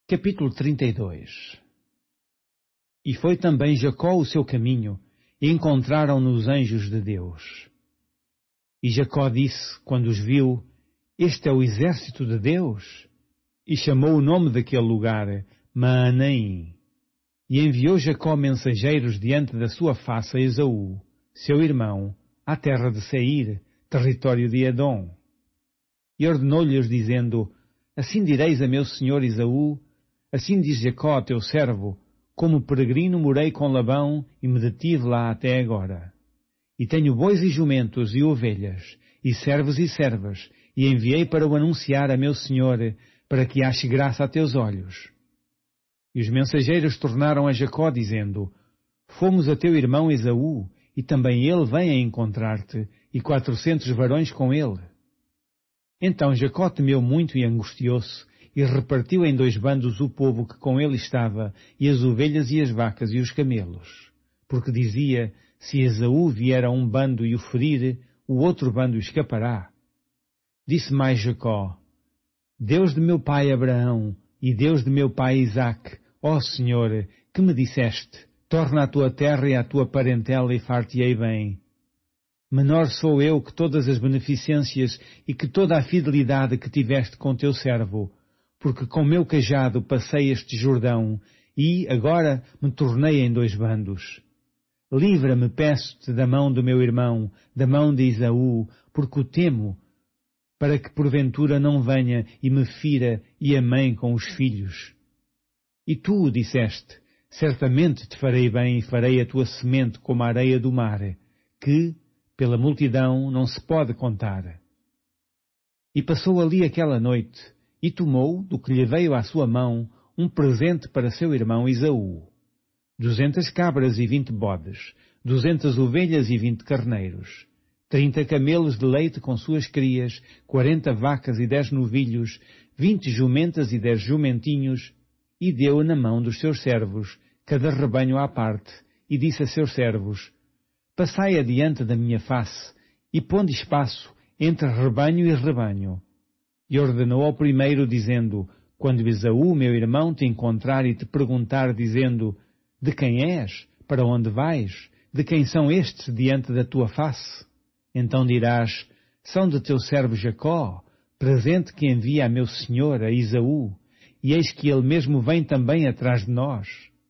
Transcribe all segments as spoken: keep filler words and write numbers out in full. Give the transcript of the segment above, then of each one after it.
Capítulo trinta e dois. E foi também Jacó o seu caminho, e encontraram-no os anjos de Deus. E Jacó disse, quando os viu, Este é o exército de Deus? E chamou o nome daquele lugar Maanaim. E enviou Jacó mensageiros diante da sua face a Esaú, seu irmão, à terra de Seir, território de Edom. E ordenou-lhes, dizendo, Assim direis a meu senhor Esaú, assim diz Jacó, teu servo, como peregrino morei com Labão e me detive lá até agora. E tenho bois e jumentos e ovelhas, e servos e servas, e enviei para o anunciar a meu senhor, para que ache graça a teus olhos. E os mensageiros tornaram a Jacó, dizendo, Fomos a teu irmão Esaú, e também ele vem a encontrar-te, e quatrocentos varões com ele. Então Jacó temeu muito e angustiou-se, e repartiu em dois bandos o povo que com ele estava, e as ovelhas e as vacas e os camelos. Porque dizia, se Esaú vier a um bando e o ferir, o outro bando escapará. Disse mais Jacó, Deus de meu pai Abraão, e Deus de meu pai Isaque, ó Senhor, que me disseste, torna a tua terra e a tua parentela e far-te-ei bem. Menor sou eu que todas as beneficências e que toda a fidelidade que tiveste com teu servo, porque com meu cajado passei este Jordão, e, agora, me tornei em dois bandos. Livra-me, peço-te, da mão do meu irmão, da mão de Esaú, porque o temo, para que porventura não venha e me fira e a mãe com os filhos. E tu disseste, certamente te farei bem e farei a tua semente como a areia do mar, que, pela multidão, não se pode contar. E passou ali aquela noite, e tomou, do que lhe veio à sua mão, um presente para seu irmão Esaú. Duzentas cabras e vinte bodes, duzentas ovelhas e vinte carneiros, trinta camelos de leite com suas crias, quarenta vacas e dez novilhos, vinte jumentas e dez jumentinhos, e deu na mão dos seus servos, cada rebanho à parte, e disse a seus servos, Passai adiante da minha face, e ponde espaço entre rebanho e rebanho. E ordenou ao primeiro, dizendo, Quando Esaú, meu irmão, te encontrar e te perguntar, dizendo, De quem és? Para onde vais? De quem são estes diante da tua face? Então dirás, São de teu servo Jacó, presente que envia a meu senhor, a Esaú, e eis que ele mesmo vem também atrás de nós.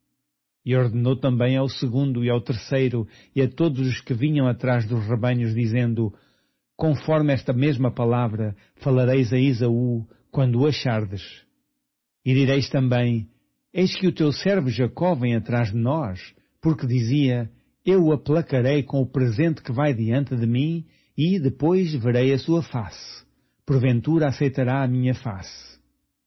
E ordenou também ao segundo e ao terceiro, e a todos os que vinham atrás dos rebanhos, dizendo, Conforme esta mesma palavra, falareis a Esaú, quando o achardes. E direis também, Eis que o teu servo Jacó vem atrás de nós, porque dizia, Eu o aplacarei com o presente que vai diante de mim, e depois verei a sua face. Porventura aceitará a minha face.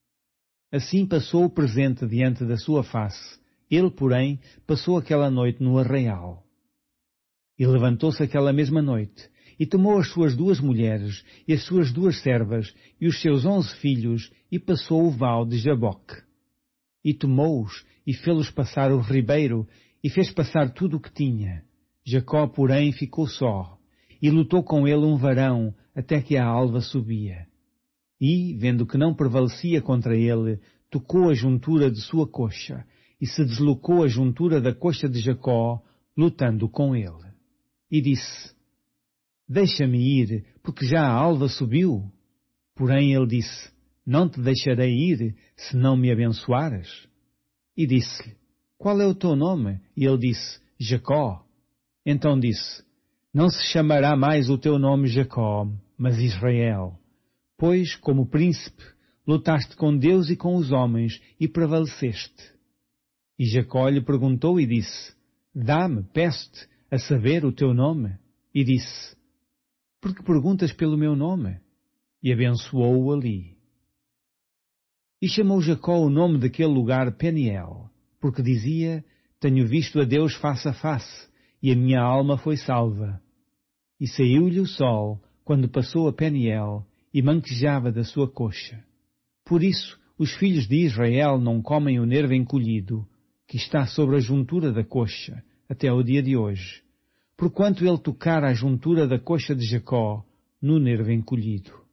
Assim passou o presente diante da sua face. Ele, porém, passou aquela noite no arraial. E levantou-se aquela mesma noite, e tomou as suas duas mulheres, e as suas duas servas, e os seus onze filhos, e passou o val de Jaboque. E tomou-os, e fê-los passar o ribeiro, e fez passar tudo o que tinha. Jacó, porém, ficou só, e lutou com ele um varão, até que a alva subia. E, vendo que não prevalecia contra ele, tocou a juntura de sua coxa, e se deslocou a juntura da coxa de Jacó, lutando com ele. E disse, Deixa-me ir, porque já a alva subiu. Porém ele disse, Não te deixarei ir, se não me abençoares. E disse-lhe, Qual é o teu nome? E ele disse, Jacó. Então disse, Não se chamará mais o teu nome Jacó, mas Israel. Pois, como príncipe, lutaste com Deus e com os homens, e prevaleceste. E Jacó lhe perguntou e disse, Dá-me, peço-te, a saber o teu nome. E disse, Por que perguntas pelo meu nome? E abençoou-o ali. E chamou Jacó o nome daquele lugar Peniel, porque dizia, Tenho visto a Deus face a face, e a minha alma foi salva. E saiu-lhe o sol, quando passou a Peniel, e manquejava da sua coxa. Por isso, os filhos de Israel não comem o nervo encolhido, que está sobre a juntura da coxa, até o dia de hoje, porquanto ele tocara a juntura da coxa de Jacó no nervo encolhido.